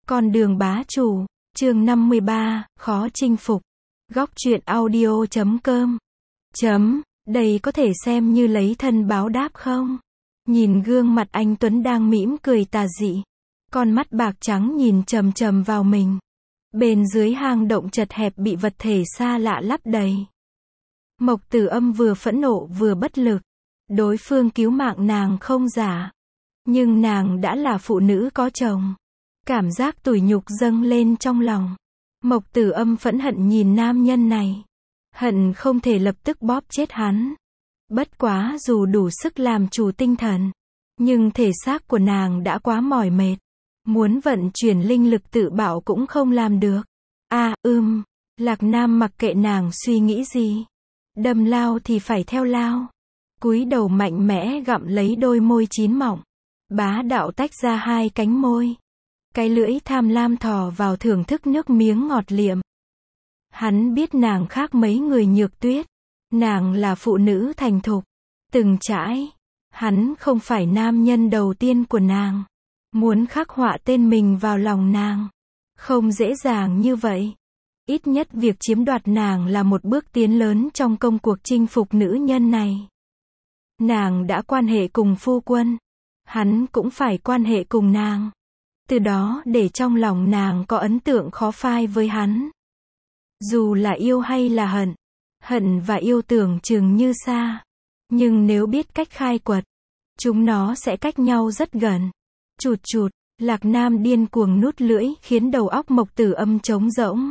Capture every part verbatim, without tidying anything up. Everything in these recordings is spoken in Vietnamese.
Con đường bá chủ, chương năm mươi ba, khó chinh phục. Góc truyện audio chấm com. Chấm, đây có thể xem như lấy thân báo đáp không? Nhìn gương mặt anh Tuấn đang mỉm cười tà dị. Con mắt bạc trắng nhìn chầm chầm vào mình. Bên dưới hang động chật hẹp bị vật thể xa lạ lấp đầy. Mộc Tử Âm vừa phẫn nộ vừa bất lực. Đối phương cứu mạng nàng không giả. Nhưng nàng đã là phụ nữ có chồng. Cảm giác tủi nhục dâng lên trong lòng. Mộc Tử Âm phẫn hận nhìn nam nhân này. Hận không thể lập tức bóp chết hắn. Bất quá dù đủ sức làm chủ tinh thần. Nhưng thể xác của nàng đã quá mỏi mệt. Muốn vận chuyển linh lực tự bảo cũng không làm được. À, ưm, Lạc Nam mặc kệ nàng suy nghĩ gì. Đâm lao thì phải theo lao. Cúi đầu mạnh mẽ gặm lấy đôi môi chín mọng. Bá đạo tách ra hai cánh môi. Cái lưỡi tham lam thò vào thưởng thức nước miếng ngọt liệm. Hắn biết nàng khác mấy người Nhược Tuyết. Nàng là phụ nữ thành thục. Từng trải. Hắn không phải nam nhân đầu tiên của nàng. Muốn khắc họa tên mình vào lòng nàng. Không dễ dàng như vậy. Ít nhất việc chiếm đoạt nàng là một bước tiến lớn trong công cuộc chinh phục nữ nhân này. Nàng đã quan hệ cùng phu quân. Hắn cũng phải quan hệ cùng nàng. Từ đó để trong lòng nàng có ấn tượng khó phai với hắn. Dù là yêu hay là hận. Hận và yêu tưởng chừng như xa. Nhưng nếu biết cách khai quật. Chúng nó sẽ cách nhau rất gần. Chụt chụt, Lạc Nam điên cuồng nút lưỡi khiến đầu óc Mộc Tử Âm trống rỗng.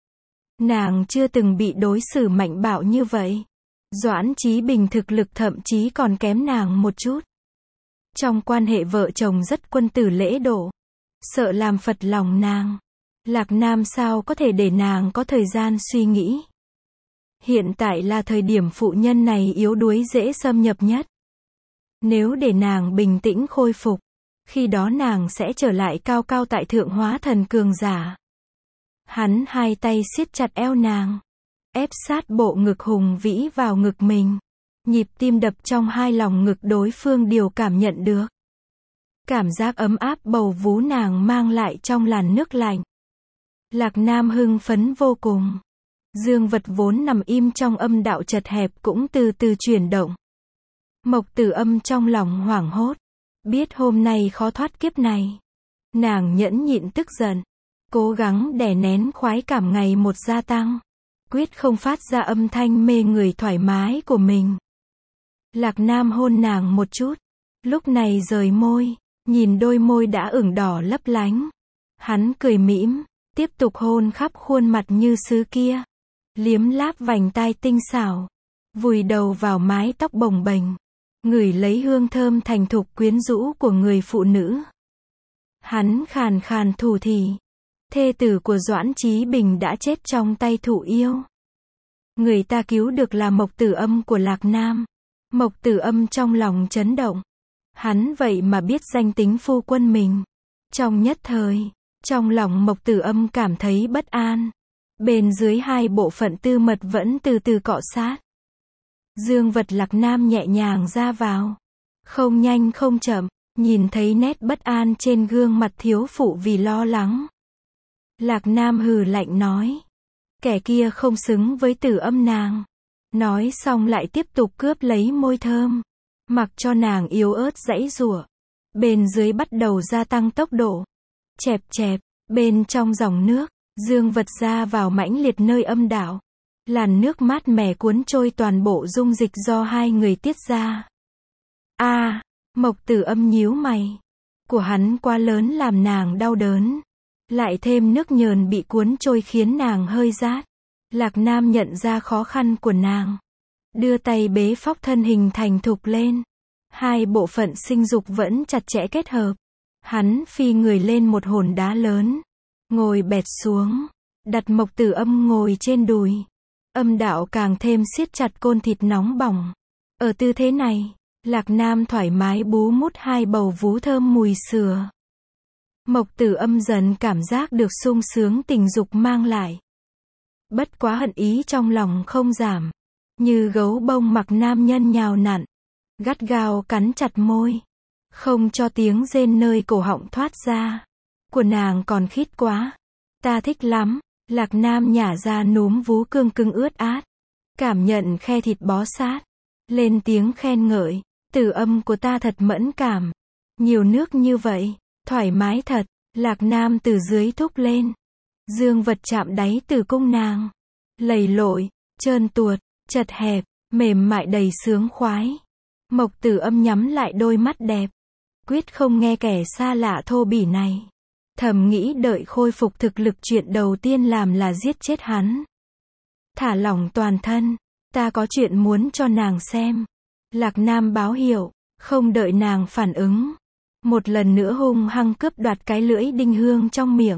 Nàng chưa từng bị đối xử mạnh bạo như vậy. Doãn Chí Bình thực lực thậm chí còn kém nàng một chút. Trong quan hệ vợ chồng rất quân tử lễ độ. Sợ làm phật lòng nàng. Lạc Nam sao có thể để nàng có thời gian suy nghĩ. Hiện tại là thời điểm phụ nhân này yếu đuối dễ xâm nhập nhất. Nếu để nàng bình tĩnh khôi phục. Khi đó nàng sẽ trở lại cao cao tại thượng hóa thần cường giả. Hắn hai tay siết chặt eo nàng. Ép sát bộ ngực hùng vĩ vào ngực mình. Nhịp tim đập trong hai lòng ngực đối phương đều cảm nhận được. Cảm giác ấm áp bầu vú nàng mang lại trong làn nước lạnh. Lạc Nam hưng phấn vô cùng. Dương vật vốn nằm im trong âm đạo chật hẹp cũng từ từ chuyển động. Mộc Tử Âm trong lòng hoảng hốt. Biết hôm nay khó thoát kiếp này. Nàng nhẫn nhịn tức giận. Cố gắng đè nén khoái cảm ngày một gia tăng. Quyết không phát ra âm thanh mê người thoải mái của mình. Lạc Nam hôn nàng một chút. Lúc này rời môi. Nhìn đôi môi đã ửng đỏ lấp lánh. Hắn cười mỉm. Tiếp tục hôn khắp khuôn mặt như sứ kia. Liếm láp vành tai tinh xảo. Vùi đầu vào mái tóc bồng bềnh. Ngửi lấy hương thơm thành thục quyến rũ của người phụ nữ. Hắn khàn khàn thủ thỉ. Thê tử của Doãn Chí Bình đã chết trong tay thủ yêu. Người ta cứu được là Mộc Tử Âm của Lạc Nam. Mộc Tử Âm trong lòng chấn động. Hắn vậy mà biết danh tính phu quân mình. Trong nhất thời, trong lòng Mộc Tử Âm cảm thấy bất an. Bên dưới hai bộ phận tư mật vẫn từ từ cọ sát. Dương vật Lạc Nam nhẹ nhàng ra vào. Không nhanh không chậm, nhìn thấy nét bất an trên gương mặt thiếu phụ vì lo lắng. Lạc Nam hừ lạnh nói. Kẻ kia không xứng với Tử Âm nàng. Nói xong lại tiếp tục cướp lấy môi thơm. Mặc cho nàng yếu ớt giãy giụa. Bên dưới bắt đầu gia tăng tốc độ. Chẹp chẹp, bên trong dòng nước, dương vật ra vào mãnh liệt nơi âm đạo. Làn nước mát mẻ cuốn trôi toàn bộ dung dịch do hai người tiết ra. A, à, Mộc Tử Âm nhíu mày. Của hắn quá lớn làm nàng đau đớn. Lại thêm nước nhờn bị cuốn trôi khiến nàng hơi rát. Lạc Nam nhận ra khó khăn của nàng. Đưa tay bế phóc thân hình thành thục lên. Hai bộ phận sinh dục vẫn chặt chẽ kết hợp. Hắn phi người lên một hòn đá lớn. Ngồi bệt xuống. Đặt Mộc Tử Âm ngồi trên đùi. Âm đạo càng thêm siết chặt côn thịt nóng bỏng. Ở tư thế này, Lạc Nam thoải mái bú mút hai bầu vú thơm mùi sữa. Mộc Tử Âm dần cảm giác được sung sướng tình dục mang lại. Bất quá hận ý trong lòng không giảm. Như gấu bông mặc nam nhân nhào nặn. Gắt gao cắn chặt môi. Không cho tiếng rên nơi cổ họng thoát ra. của nàng còn khít quá. Ta thích lắm. Lạc Nam nhả ra núm vú cương cứng ướt át. Cảm nhận khe thịt bó sát. Lên tiếng khen ngợi. Tử âm của ta thật mẫn cảm. Nhiều nước như vậy. Thoải mái thật. Lạc Nam từ dưới thúc lên. Dương vật chạm đáy tử cung nàng. Lầy lội, trơn tuột, chật hẹp, mềm mại đầy sướng khoái. Mộc Tử Âm nhắm lại đôi mắt đẹp. Quyết không nghe kẻ xa lạ thô bỉ này. Thầm nghĩ đợi khôi phục thực lực chuyện đầu tiên làm là giết chết hắn. Thả lỏng toàn thân. Ta có chuyện muốn cho nàng xem. Lạc Nam báo hiệu. Không đợi nàng phản ứng. Một lần nữa hung hăng cướp đoạt cái lưỡi đinh hương trong miệng.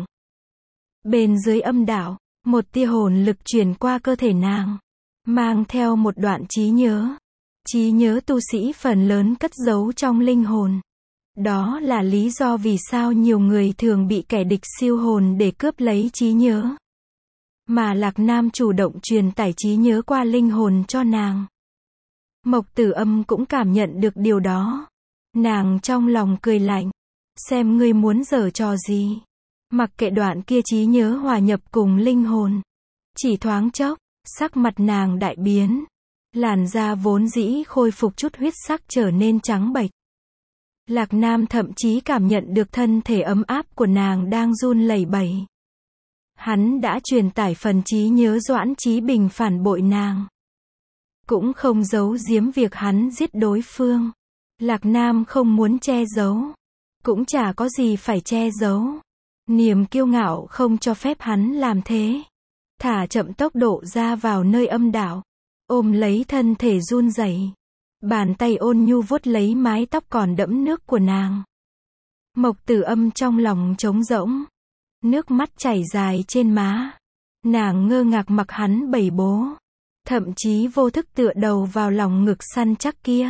Bên dưới âm đạo, một tia hồn lực truyền qua cơ thể nàng. Mang theo một đoạn trí nhớ. Trí nhớ tu sĩ phần lớn cất giấu trong linh hồn. Đó là lý do vì sao nhiều người thường bị kẻ địch siêu hồn để cướp lấy trí nhớ. Mà Lạc Nam chủ động truyền tải trí nhớ qua linh hồn cho nàng. Mộc Tử Âm cũng cảm nhận được điều đó. Nàng trong lòng cười lạnh. Xem ngươi muốn giở trò gì. Mặc kệ đoạn kia trí nhớ hòa nhập cùng linh hồn. Chỉ thoáng chốc, sắc mặt nàng đại biến. Làn da vốn dĩ khôi phục chút huyết sắc trở nên trắng bệch. Lạc Nam thậm chí cảm nhận được thân thể ấm áp của nàng đang run lẩy bẩy. Hắn đã truyền tải phần trí nhớ Doãn Chí Bình phản bội nàng. Cũng không giấu giếm việc hắn giết đối phương. Lạc Nam không muốn che giấu. Cũng chả có gì phải che giấu. Niềm kiêu ngạo không cho phép hắn làm thế. Thả chậm tốc độ ra vào nơi âm đạo. Ôm lấy thân thể run rẩy. Bàn tay ôn nhu vuốt lấy mái tóc còn đẫm nước của nàng. Mộc Tử Âm trong lòng trống rỗng. Nước mắt chảy dài trên má. Nàng ngơ ngác mặc hắn bẩy bố. Thậm chí vô thức tựa đầu vào lòng ngực săn chắc kia.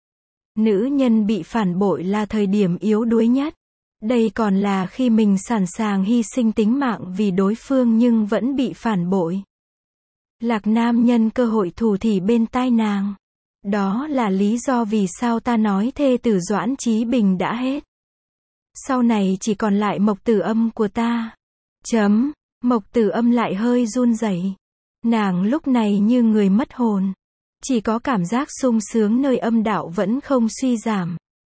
Nữ nhân bị phản bội là thời điểm yếu đuối nhất. Đây còn là khi mình sẵn sàng hy sinh tính mạng vì đối phương nhưng vẫn bị phản bội. Lạc Nam nhân cơ hội thủ thỉ bên tai nàng. Đó là lý do vì sao ta nói thê tử Doãn Chí Bình đã hết. Sau này chỉ còn lại Mộc Tử Âm của ta. Chấm. Mộc Tử Âm lại hơi run rẩy. Nàng lúc này như người mất hồn. Chỉ có cảm giác sung sướng nơi âm đạo vẫn không suy giảm.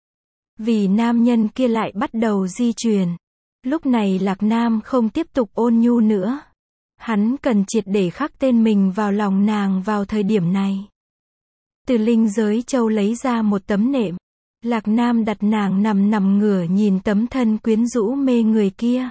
Vì nam nhân kia lại bắt đầu di truyền. Lúc này Lạc Nam không tiếp tục ôn nhu nữa. Hắn cần triệt để khắc tên mình vào lòng nàng vào thời điểm này. Từ linh giới châu lấy ra một tấm nệm. Lạc Nam đặt nàng nằm nằm ngửa nhìn tấm thân quyến rũ mê người kia.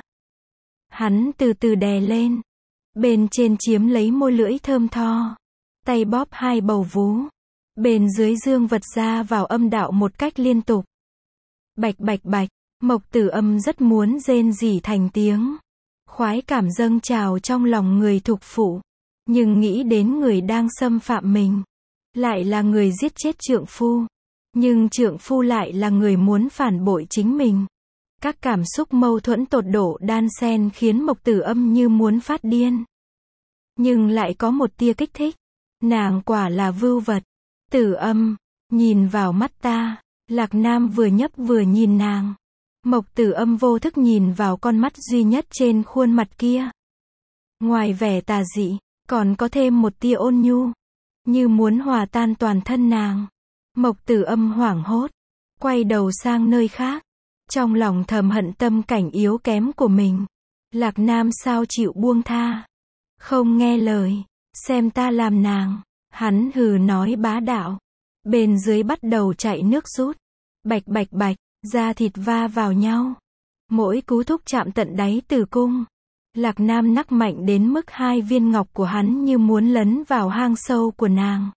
Hắn từ từ đè lên. Bên trên chiếm lấy môi lưỡi thơm tho. Tay bóp hai bầu vú. Bên dưới dương vật ra vào âm đạo một cách liên tục. Bạch bạch bạch. Mộc Tử Âm rất muốn rên rỉ thành tiếng. Khoái cảm dâng trào trong lòng người thục phụ. Nhưng nghĩ đến người đang xâm phạm mình. Lại là người giết chết trượng phu. Nhưng trượng phu lại là người muốn phản bội chính mình. Các cảm xúc mâu thuẫn tột độ đan xen khiến Mộc Tử Âm như muốn phát điên. Nhưng lại có một tia kích thích. Nàng quả là vưu vật. Tử Âm, nhìn vào mắt ta. Lạc Nam vừa nhấp vừa nhìn nàng. Mộc Tử Âm vô thức nhìn vào con mắt duy nhất trên khuôn mặt kia. Ngoài vẻ tà dị, còn có thêm một tia ôn nhu. Như muốn hòa tan toàn thân nàng. Mộc Tử Âm hoảng hốt. Quay đầu sang nơi khác. Trong lòng thầm hận tâm cảnh yếu kém của mình. Lạc Nam sao chịu buông tha. Không nghe lời. Xem ta làm nàng. Hắn hừ nói bá đạo. Bên dưới bắt đầu chạy nước rút. Bạch bạch bạch. Da thịt va vào nhau. Mỗi cú thúc chạm tận đáy tử cung. Lạc Nam nắc mạnh đến mức hai viên ngọc của hắn như muốn lấn vào hang sâu của nàng.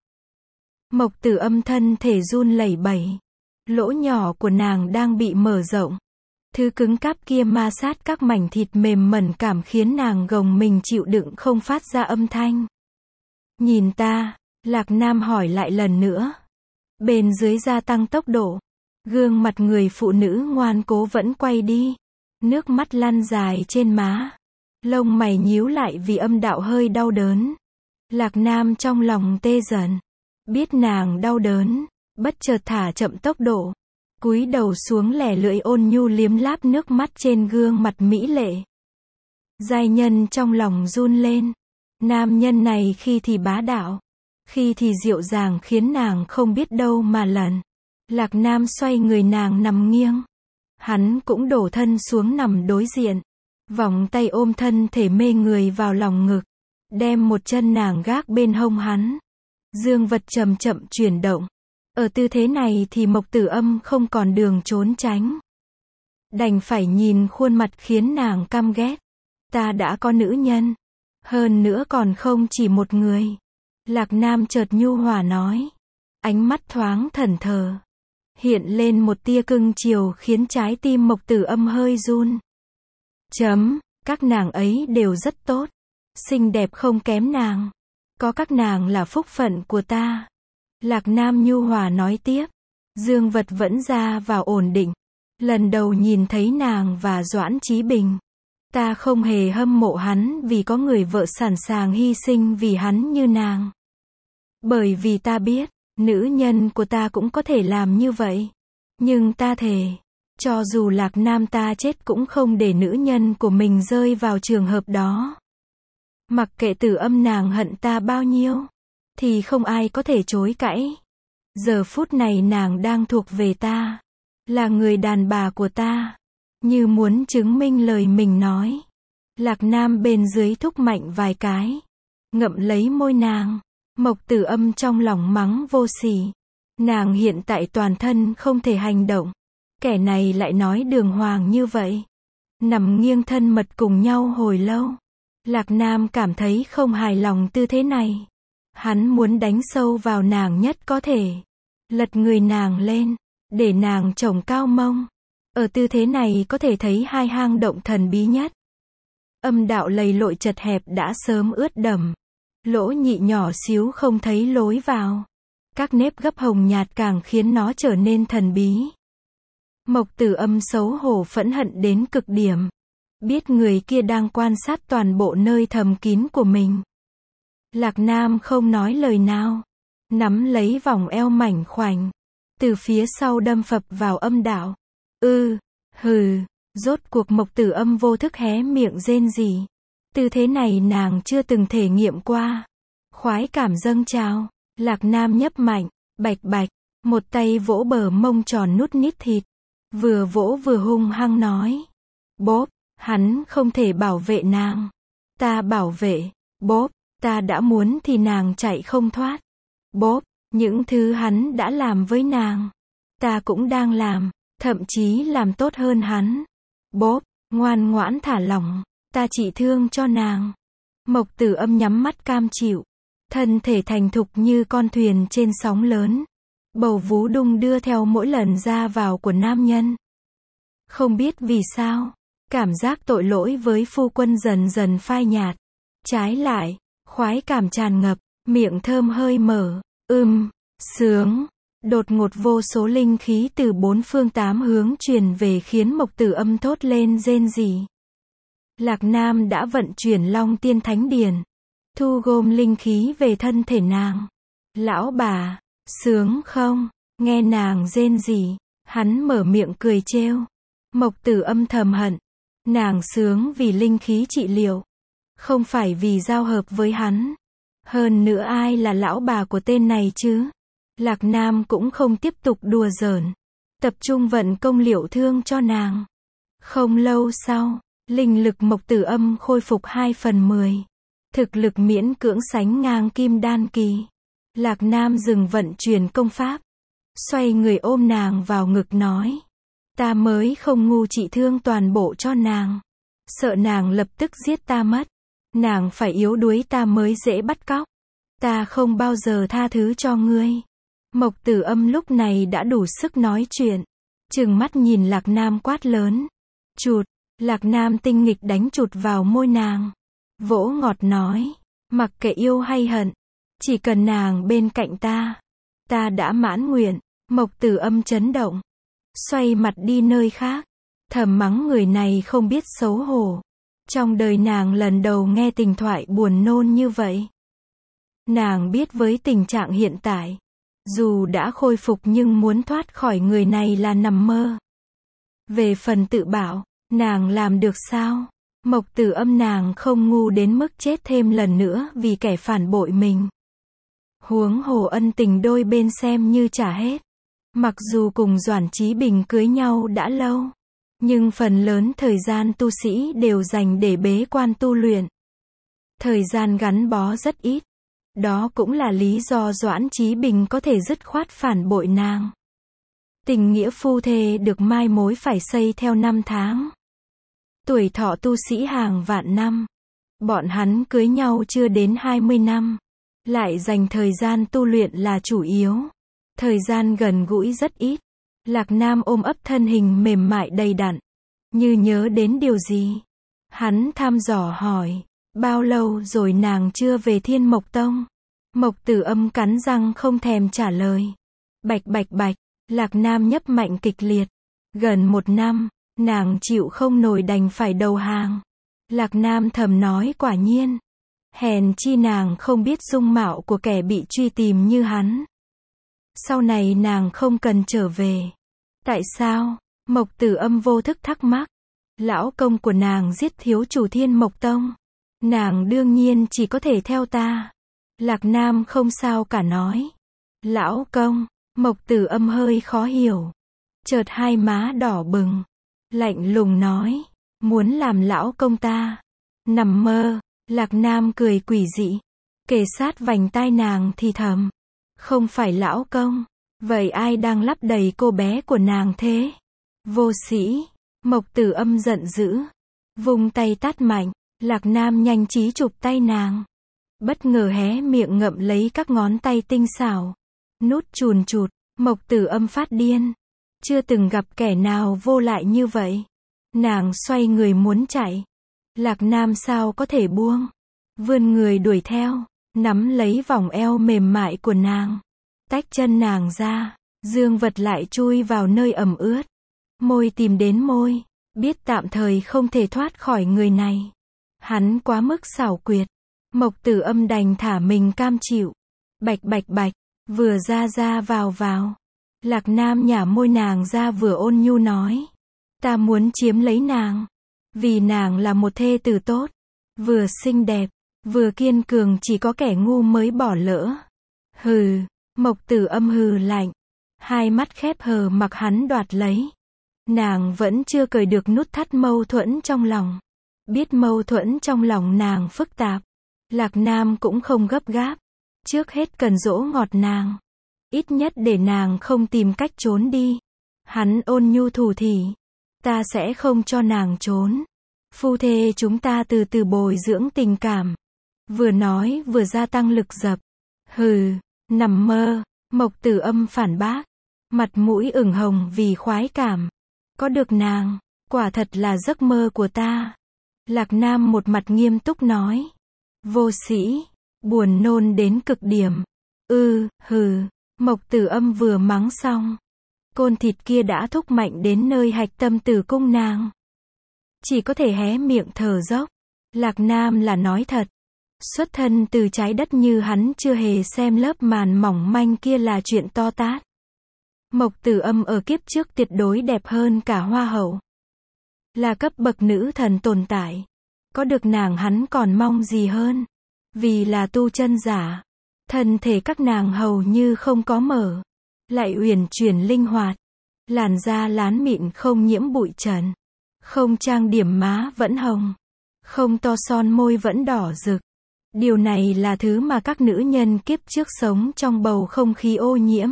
Mộc Tử Âm thân thể run lẩy bẩy. Lỗ nhỏ của nàng đang bị mở rộng. Thứ cứng cáp kia ma sát các mảnh thịt mềm mẩn cảm khiến nàng gồng mình chịu đựng không phát ra âm thanh. Nhìn ta, Lạc Nam hỏi lại lần nữa. Bên dưới gia tăng tốc độ. Gương mặt người phụ nữ ngoan cố vẫn quay đi. Nước mắt lăn dài trên má. Lông mày nhíu lại vì âm đạo hơi đau đớn. Lạc Nam trong lòng tê dần. Biết nàng đau đớn. Bất chợt thả chậm tốc độ. cúi đầu xuống lẻ lưỡi ôn nhu liếm láp nước mắt trên gương mặt mỹ lệ. Giai nhân trong lòng run lên. Nam nhân này khi thì bá đạo, khi thì dịu dàng khiến nàng không biết đâu mà lần. Lạc Nam xoay người nàng nằm nghiêng. Hắn cũng đổ thân xuống nằm đối diện. Vòng tay ôm thân thể mê người vào lòng ngực. Đem một chân nàng gác bên hông hắn. Dương vật chậm chậm chuyển động. Ở tư thế này thì Mộc Tử Âm không còn đường trốn tránh. Đành phải nhìn khuôn mặt khiến nàng căm ghét. Ta đã có nữ nhân. Hơn nữa còn không chỉ một người. Lạc Nam chợt nhu hòa nói. Ánh mắt thoáng thẫn thờ. Hiện lên một tia cưng chiều khiến trái tim Mộc Tử Âm hơi run. Chấm, các nàng ấy đều rất tốt. Xinh đẹp không kém nàng. Có các nàng là phúc phận của ta. Lạc Nam nhu hòa nói tiếp. Dương vật vẫn ra vào ổn định. Lần đầu nhìn thấy nàng và Doãn Chí Bình. Ta không hề hâm mộ hắn vì có người vợ sẵn sàng hy sinh vì hắn như nàng. Bởi vì ta biết, nữ nhân của ta cũng có thể làm như vậy. Nhưng ta thề, cho dù Lạc Nam ta chết cũng không để nữ nhân của mình rơi vào trường hợp đó. Mặc kệ Tử Âm nàng hận ta bao nhiêu, thì không ai có thể chối cãi. Giờ phút này nàng đang thuộc về ta, là người đàn bà của ta. Như muốn chứng minh lời mình nói. Lạc Nam bên dưới thúc mạnh vài cái. Ngậm lấy môi nàng. Mộc Tử Âm trong lòng mắng vô sỉ. Nàng hiện tại toàn thân không thể hành động. Kẻ này lại nói đường hoàng như vậy. Nằm nghiêng thân mật cùng nhau hồi lâu. Lạc Nam cảm thấy không hài lòng tư thế này. Hắn muốn đánh sâu vào nàng nhất có thể. Lật người nàng lên. Để nàng chồng cao mông. Ở tư thế này có thể thấy hai hang động thần bí nhất. Âm đạo lầy lội chật hẹp đã sớm ướt đẫm. Lỗ nhị nhỏ xíu không thấy lối vào. Các nếp gấp hồng nhạt càng khiến nó trở nên thần bí. Mộc Tử Âm xấu hổ phẫn hận đến cực điểm. Biết người kia đang quan sát toàn bộ nơi thầm kín của mình. Lạc Nam không nói lời nào. Nắm lấy vòng eo mảnh khoảnh. Từ phía sau đâm phập vào âm đạo. Ư, ừ, hừ, rốt cuộc Mộc Tử Âm vô thức hé miệng rên rỉ. Tư thế này nàng chưa từng thể nghiệm qua. Khoái cảm dâng trào. Lạc Nam nhấp mạnh, bạch bạch, một tay vỗ bờ mông tròn nút nít thịt. Vừa vỗ vừa hung hăng nói. Bốp, hắn không thể bảo vệ nàng. Ta bảo vệ, bốp, ta đã muốn thì nàng chạy không thoát. Bốp, những thứ hắn đã làm với nàng. Ta cũng đang làm. Thậm chí làm tốt hơn hắn. Bốp, ngoan ngoãn thả lỏng, ta trị thương cho nàng. Mộc Tử Âm nhắm mắt cam chịu. Thân thể thành thục như con thuyền trên sóng lớn. Bầu vú đung đưa theo mỗi lần ra vào của nam nhân. Không biết vì sao, cảm giác tội lỗi với phu quân dần dần phai nhạt. Trái lại, khoái cảm tràn ngập, miệng thơm hơi mở, ưm, sướng. Đột ngột vô số linh khí từ bốn phương tám hướng truyền về khiến Mộc Tử Âm thốt lên rên rỉ. Lạc Nam đã vận chuyển Long Tiên Thánh Điển, thu gom linh khí về thân thể nàng. Lão bà, sướng không? Nghe nàng rên rỉ, hắn mở miệng cười trêu. Mộc Tử Âm thầm hận, nàng sướng vì linh khí trị liệu, không phải vì giao hợp với hắn. Hơn nữa ai là lão bà của tên này chứ? Lạc Nam cũng không tiếp tục đùa giỡn, tập trung vận công liệu thương cho nàng. Không lâu sau, linh lực Mộc Tử Âm khôi phục hai phần mười. Thực lực miễn cưỡng sánh ngang Kim Đan kỳ. Lạc Nam dừng vận chuyển công pháp, xoay người ôm nàng vào ngực nói. Ta mới không ngu trị thương toàn bộ cho nàng. Sợ nàng lập tức giết ta mất. Nàng phải yếu đuối ta mới dễ bắt cóc. Ta không bao giờ tha thứ cho ngươi. Mộc Tử Âm lúc này đã đủ sức nói chuyện. Trừng mắt nhìn Lạc Nam quát lớn. Chụt, Lạc Nam tinh nghịch đánh chụt vào môi nàng. Vỗ ngọt nói. Mặc kệ yêu hay hận, chỉ cần nàng bên cạnh ta, ta đã mãn nguyện. Mộc Tử Âm chấn động, xoay mặt đi nơi khác, thầm mắng người này không biết xấu hổ. Trong đời nàng lần đầu nghe tình thoại buồn nôn như vậy. Nàng biết với tình trạng hiện tại, Dù đã khôi phục nhưng muốn thoát khỏi người này là nằm mơ. Về phần tự bảo, nàng làm được sao? Mộc Tử Âm nàng không ngu đến mức chết thêm lần nữa vì kẻ phản bội mình. Huống hồ ân tình đôi bên xem như trả hết. Mặc dù cùng Doãn Chí Bình cưới nhau đã lâu, nhưng phần lớn thời gian tu sĩ đều dành để bế quan tu luyện. Thời gian gắn bó rất ít. Đó cũng là lý do Doãn Chí Bình có thể dứt khoát phản bội nàng. Tình nghĩa phu thê được mai mối phải xây theo năm tháng. Tuổi thọ tu sĩ hàng vạn năm. Bọn hắn cưới nhau chưa đến hai mươi năm. Lại dành thời gian tu luyện là chủ yếu. Thời gian gần gũi rất ít. Lạc Nam ôm ấp thân hình mềm mại đầy đặn. Như nhớ đến điều gì. Hắn thăm dò hỏi. Bao lâu rồi nàng chưa về Thiên Mộc Tông? Mộc Tử Âm cắn răng không thèm trả lời. Bạch bạch bạch. Lạc Nam nhấp mạnh kịch liệt. Gần một năm. Nàng chịu không nổi đành phải đầu hàng. Lạc Nam thầm nói quả nhiên. Hèn chi nàng không biết dung mạo của kẻ bị truy tìm như hắn. Sau này nàng không cần trở về. Tại sao? Mộc Tử Âm vô thức thắc mắc. Lão công của nàng giết thiếu chủ Thiên Mộc Tông. Nàng đương nhiên chỉ có thể theo ta. Lạc Nam không sao cả nói. Lão công, Mộc Tử Âm hơi khó hiểu. Chợt hai má đỏ bừng. Lạnh lùng nói. Muốn làm lão công ta. Nằm mơ. Lạc Nam cười quỷ dị. Kề sát vành tai nàng thì thầm. Không phải lão công. Vậy ai đang lắp đầy cô bé của nàng thế? Vô sĩ. Mộc Tử Âm giận dữ. Vung tay tát mạnh. Lạc Nam nhanh trí chụp tay nàng. Bất ngờ hé miệng ngậm lấy các ngón tay tinh xảo. Nút chùn chụt. Mộc Tử Âm phát điên. Chưa từng gặp kẻ nào vô lại như vậy. Nàng xoay người muốn chạy. Lạc Nam sao có thể buông. Vươn người đuổi theo. Nắm lấy vòng eo mềm mại của nàng. Tách chân nàng ra. Dương vật lại chui vào nơi ẩm ướt. Môi tìm đến môi. Biết tạm thời không thể thoát khỏi người này. Hắn quá mức xảo quyệt. Mộc Tử Âm đành thả mình cam chịu. Bạch bạch bạch. Vừa ra ra vào vào. Lạc Nam nhả môi nàng ra vừa ôn nhu nói. Ta muốn chiếm lấy nàng. Vì nàng là một thê tử tốt. Vừa xinh đẹp. Vừa kiên cường, chỉ có kẻ ngu mới bỏ lỡ. Hừ. Mộc Tử Âm hừ lạnh. Hai mắt khép hờ mặc hắn đoạt lấy. Nàng vẫn chưa cởi được nút thắt mâu thuẫn trong lòng. Biết mâu thuẫn trong lòng nàng phức tạp. Lạc Nam cũng không gấp gáp. Trước hết cần dỗ ngọt nàng. Ít nhất để nàng không tìm cách trốn đi. Hắn ôn nhu thủ thỉ. Ta sẽ không cho nàng trốn. Phu thê chúng ta từ từ bồi dưỡng tình cảm. Vừa nói vừa gia tăng lực dập. Hừ, nằm mơ. Mộc Tử Âm phản bác. Mặt mũi ửng hồng vì khoái cảm. Có được nàng, quả thật là giấc mơ của ta. Lạc Nam một mặt nghiêm túc nói. Vô sĩ, buồn nôn đến cực điểm. Ư, hừ. Mộc Tử Âm vừa mắng xong. Côn thịt kia đã thúc mạnh đến nơi hạch tâm tử cung nàng. Chỉ có thể hé miệng thở dốc. Lạc Nam là nói thật. Xuất thân từ trái đất như hắn chưa hề xem lớp màn mỏng manh kia là chuyện to tát. Mộc Tử Âm ở kiếp trước tuyệt đối đẹp hơn cả hoa hậu. Là cấp bậc nữ thần tồn tại. Có được nàng hắn còn mong gì hơn. Vì là tu chân giả. Thân thể các nàng hầu như không có mở. Lại uyển chuyển linh hoạt. Làn da lán mịn không nhiễm bụi trần. Không trang điểm má vẫn hồng. Không to son môi vẫn đỏ rực. Điều này là thứ mà các nữ nhân kiếp trước sống trong bầu không khí ô nhiễm.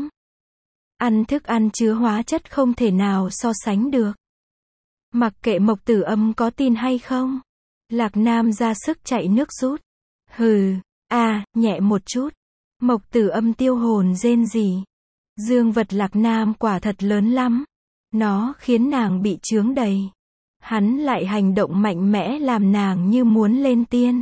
Ăn thức ăn chứa hóa chất không thể nào so sánh được. Mặc kệ Mộc Tử Âm có tin hay không. Lạc Nam ra sức chạy nước rút. Hừ, à, nhẹ một chút. Mộc Tử Âm tiêu hồn rên rỉ. Dương vật Lạc Nam quả thật lớn lắm. Nó khiến nàng bị chướng đầy. Hắn lại hành động mạnh mẽ làm nàng như muốn lên tiên.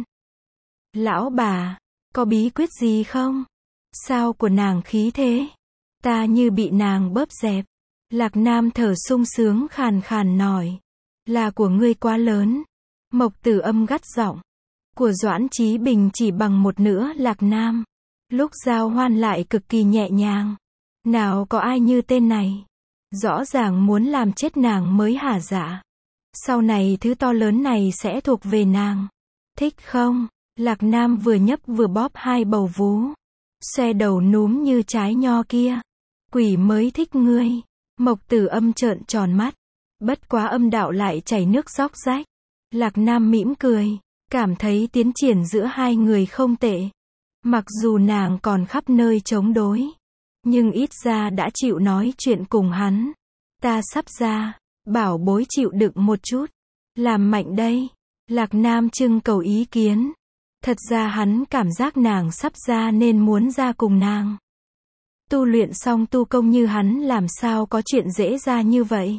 Lão bà, có bí quyết gì không? Sao của nàng khí thế? Ta như bị nàng bóp dẹp. Lạc Nam thở sung sướng khàn khàn nói. Là của ngươi quá lớn. Mộc Tử Âm gắt giọng. Của Doãn Chí Bình chỉ bằng một nửa Lạc Nam. Lúc giao hoan lại cực kỳ nhẹ nhàng. Nào có ai như tên này. Rõ ràng muốn làm chết nàng mới hả dạ. Sau này thứ to lớn này sẽ thuộc về nàng. Thích không? Lạc Nam vừa nhấp vừa bóp hai bầu vú. Xoe đầu núm như trái nho kia. Quỷ mới thích ngươi. Mộc Tử Âm trợn tròn mắt. Bất quá âm đạo lại chảy nước róc rách. Lạc Nam mỉm cười. Cảm thấy tiến triển giữa hai người không tệ. Mặc dù nàng còn khắp nơi chống đối. Nhưng ít ra đã chịu nói chuyện cùng hắn. Ta sắp ra. Bảo bối chịu đựng một chút. Làm mạnh đây. Lạc Nam trưng cầu ý kiến. Thật ra hắn cảm giác nàng sắp ra nên muốn ra cùng nàng. Tu luyện xong tu công như hắn làm sao có chuyện dễ ra như vậy.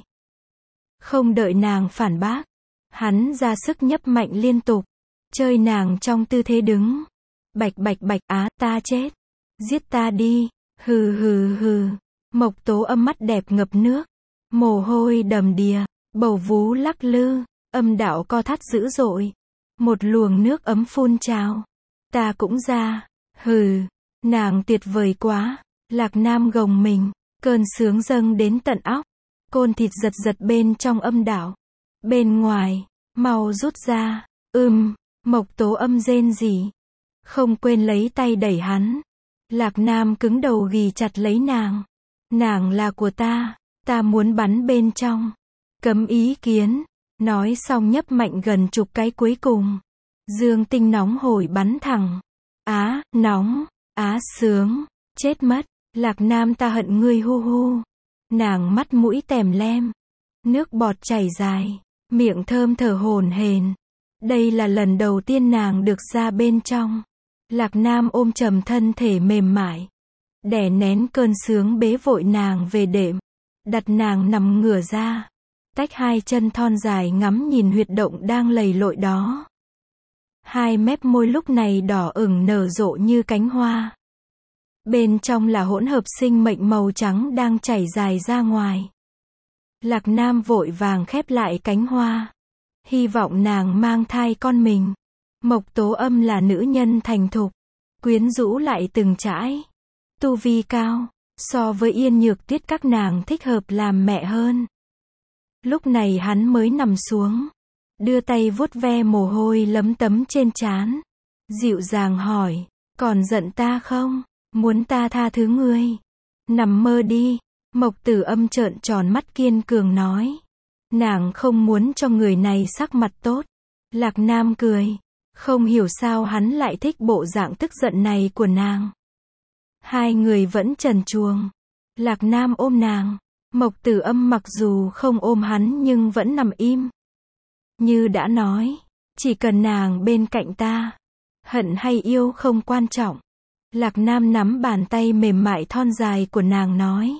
Không đợi nàng phản bác. Hắn ra sức nhấp mạnh liên tục. Chơi nàng trong tư thế đứng. Bạch bạch bạch á ta chết. Giết ta đi. Hừ hừ hừ. Mộc Tố Âm mắt đẹp ngập nước. Mồ hôi đầm đìa. Bầu vú lắc lư. Âm đạo co thắt dữ dội. Một luồng nước ấm phun trào. Ta cũng ra. Hừ. Nàng tuyệt vời quá. Lạc Nam gồng mình. Cơn sướng dâng đến tận óc. Côn thịt giật giật bên trong âm đạo. Bên ngoài. Mau rút ra. Ưm. Mộc Tố Âm rên rỉ. Không quên lấy tay đẩy hắn. Lạc Nam cứng đầu ghì chặt lấy nàng. Nàng là của ta. Ta muốn bắn bên trong. Cấm ý kiến. Nói xong nhấp mạnh gần chục cái cuối cùng. Dương tinh nóng hổi bắn thẳng. Á, nóng. Á sướng. Chết mất. Lạc Nam ta hận ngươi hu hu. Nàng mắt mũi tèm lem. Nước bọt chảy dài. Miệng thơm thở hổn hển. Đây là lần đầu tiên nàng được ra bên trong. Lạc Nam ôm chầm thân thể mềm mại. Đè nén cơn sướng bế vội nàng về đệm. Đặt nàng nằm ngửa ra. Tách hai chân thon dài ngắm nhìn huyệt động đang lầy lội đó. Hai mép môi lúc này đỏ ửng nở rộ như cánh hoa. Bên trong là hỗn hợp sinh mệnh màu trắng đang chảy dài ra ngoài. Lạc Nam vội vàng khép lại cánh hoa. Hy vọng nàng mang thai con mình. Mộc Tố Âm là nữ nhân thành thục. Quyến rũ lại từng trải. Tu vi cao. So với Yên Nhược Tuyết các nàng thích hợp làm mẹ hơn. Lúc này hắn mới nằm xuống. Đưa tay vuốt ve mồ hôi lấm tấm trên trán. Dịu dàng hỏi. Còn giận ta không? Muốn ta tha thứ ngươi? Nằm mơ đi. Mộc Tử Âm trợn tròn mắt kiên cường nói. Nàng không muốn cho người này sắc mặt tốt. Lạc Nam cười. Không hiểu sao hắn lại thích bộ dạng tức giận này của nàng. Hai người vẫn trần truồng. Lạc Nam ôm nàng. Mộc Tử Âm mặc dù không ôm hắn nhưng vẫn nằm im. Như đã nói. Chỉ cần nàng bên cạnh ta. Hận hay yêu không quan trọng. Lạc Nam nắm bàn tay mềm mại thon dài của nàng nói.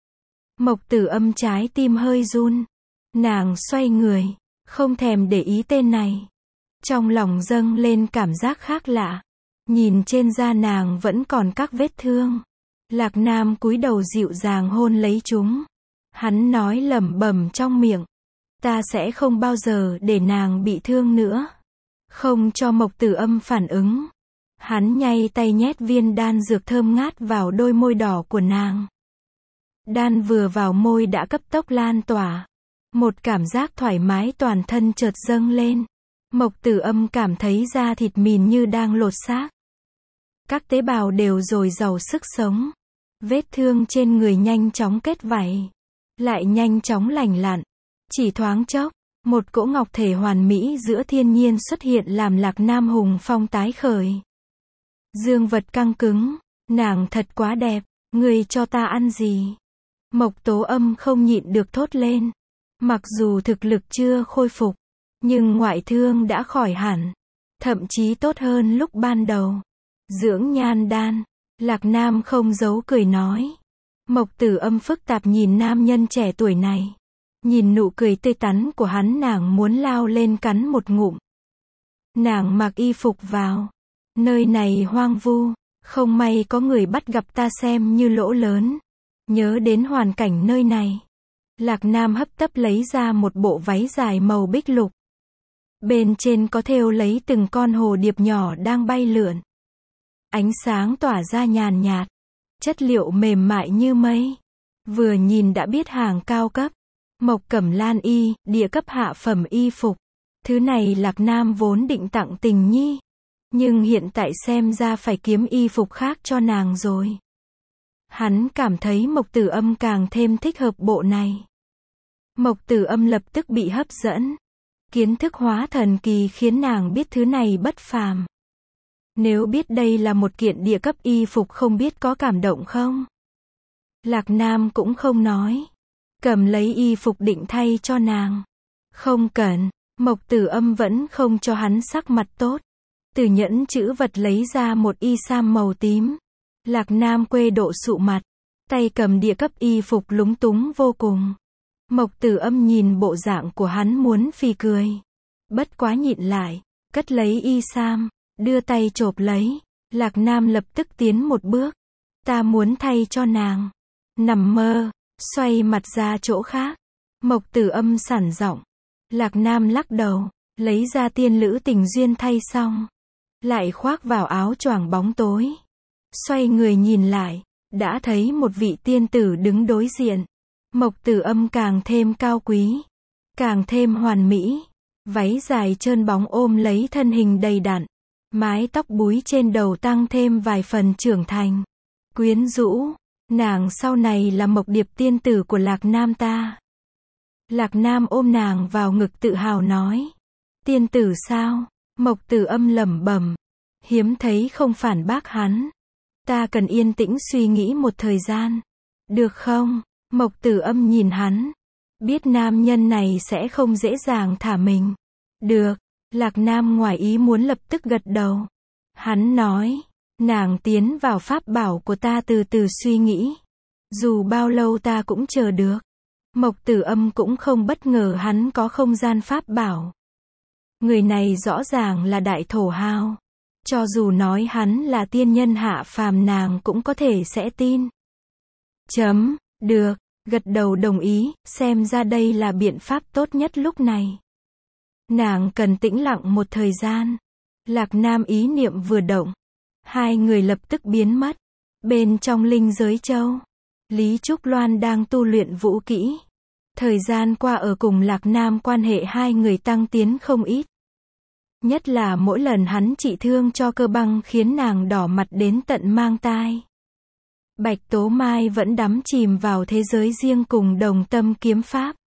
Mộc Tử Âm trái tim hơi run. Nàng xoay người. Không thèm để ý tên này. Trong lòng dâng lên cảm giác khác lạ. Nhìn trên da nàng vẫn còn các vết thương. Lạc Nam cúi đầu dịu dàng hôn lấy chúng. Hắn nói lẩm bẩm trong miệng. Ta sẽ không bao giờ để nàng bị thương nữa. Không cho Mộc Tử Âm phản ứng. Hắn nhay tay nhét viên đan dược thơm ngát vào đôi môi đỏ của nàng. Đan vừa vào môi đã cấp tốc lan tỏa. Một cảm giác thoải mái toàn thân chợt dâng lên. Mộc Tử Âm cảm thấy da thịt mìn như đang lột xác. Các tế bào đều dồi dào sức sống. Vết thương trên người nhanh chóng kết vảy. Lại nhanh chóng lành lặn. Chỉ thoáng chốc, một cỗ ngọc thể hoàn mỹ giữa thiên nhiên xuất hiện làm Lạc Nam hùng phong tái khởi. Dương vật căng cứng. Nàng thật quá đẹp. Ngươi cho ta ăn gì? Mộc Tố Âm không nhịn được thốt lên. Mặc dù thực lực chưa khôi phục. Nhưng ngoại thương đã khỏi hẳn. Thậm chí tốt hơn lúc ban đầu. Dưỡng nhan đan. Lạc Nam không giấu cười nói. Mộc Tử Âm phức tạp nhìn nam nhân trẻ tuổi này. Nhìn nụ cười tươi tắn của hắn nàng muốn lao lên cắn một ngụm. Nàng mặc y phục vào. Nơi này hoang vu. Không may có người bắt gặp ta xem như lỗ lớn. Nhớ đến hoàn cảnh nơi này. Lạc Nam hấp tấp lấy ra một bộ váy dài màu bích lục. Bên trên có thêu lấy từng con hồ điệp nhỏ đang bay lượn. Ánh sáng tỏa ra nhàn nhạt. chất liệu mềm mại như mây. Vừa nhìn đã biết hàng cao cấp. Mộc Cẩm Lan y, địa cấp hạ phẩm y phục. Thứ này Lạc Nam vốn định tặng Tình Nhi. Nhưng hiện tại xem ra phải kiếm y phục khác cho nàng rồi. Hắn cảm thấy Mộc Tử Âm càng thêm thích hợp bộ này. Mộc Tử Âm lập tức bị hấp dẫn. Kiến thức hóa thần kỳ khiến nàng biết thứ này bất phàm. Nếu biết đây là một kiện địa cấp y phục không biết có cảm động không? Lạc Nam cũng không nói. Cầm lấy y phục định thay cho nàng. Không cần, Mộc Tử Âm vẫn không cho hắn sắc mặt tốt. Từ nhẫn chữ vật lấy ra một y sam màu tím. Lạc Nam quê độ sụ mặt. Tay cầm địa cấp y phục lúng túng vô cùng. Mộc Tử Âm nhìn bộ dạng của hắn muốn phì cười. Bất quá nhịn lại. Cất lấy y sam. Đưa tay chộp lấy. Lạc Nam lập tức tiến một bước. Ta muốn thay cho nàng. Nằm mơ. Xoay mặt ra chỗ khác. Mộc Tử Âm sẵn giọng. Lạc Nam lắc đầu. Lấy ra tiên lữ tình duyên thay xong. Lại khoác vào áo choàng bóng tối. Xoay người nhìn lại. Đã thấy một vị tiên tử đứng đối diện. Mộc Tử Âm càng thêm cao quý. Càng thêm hoàn mỹ. Váy dài trơn bóng ôm lấy thân hình đầy đặn. Mái tóc búi trên đầu tăng thêm vài phần trưởng thành. Quyến rũ. Nàng sau này là Mộc Điệp tiên tử của Lạc Nam ta. Lạc Nam ôm nàng vào ngực tự hào nói. Tiên tử sao? Mộc Tử Âm lẩm bẩm. Hiếm thấy không phản bác hắn. Ta cần yên tĩnh suy nghĩ một thời gian. Được không? Mộc Tử Âm nhìn hắn. Biết nam nhân này sẽ không dễ dàng thả mình. Được. Lạc Nam ngoài ý muốn lập tức gật đầu. Hắn nói. Nàng tiến vào pháp bảo của ta từ từ suy nghĩ. Dù bao lâu ta cũng chờ được. Mộc Tử Âm cũng không bất ngờ hắn có không gian pháp bảo. Người này rõ ràng là đại thổ hào. Cho dù nói hắn là tiên nhân hạ phàm nàng cũng có thể sẽ tin. Chấm, được, gật đầu đồng ý, xem ra đây là biện pháp tốt nhất lúc này. Nàng cần tĩnh lặng một thời gian. Lạc Nam ý niệm vừa động. Hai người lập tức biến mất. Bên trong linh giới châu. Lý Trúc Loan đang tu luyện vũ kỹ. Thời gian qua ở cùng Lạc Nam quan hệ hai người tăng tiến không ít. Nhất là mỗi lần hắn trị thương cho Cơ Băng khiến nàng đỏ mặt đến tận mang tai. Bạch Tố Mai vẫn đắm chìm vào thế giới riêng cùng Đồng Tâm kiếm pháp.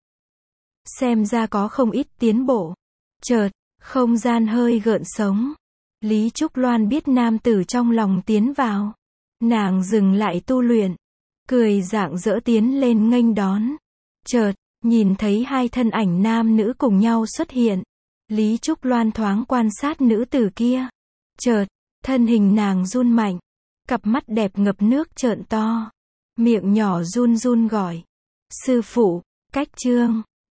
Xem ra có không ít tiến bộ. Chợt, không gian hơi gợn sóng. Lý Trúc Loan biết nam tử trong lòng tiến vào. Nàng dừng lại tu luyện. Cười rạng rỡ tiến lên nghênh đón. Chợt, nhìn thấy hai thân ảnh nam nữ cùng nhau xuất hiện. Lý Trúc Loan thoáng quan sát nữ tử kia. Chợt, thân hình nàng run mạnh. Cặp mắt đẹp ngập nước trợn to. Miệng nhỏ run run gọi. Sư phụ, cách chương.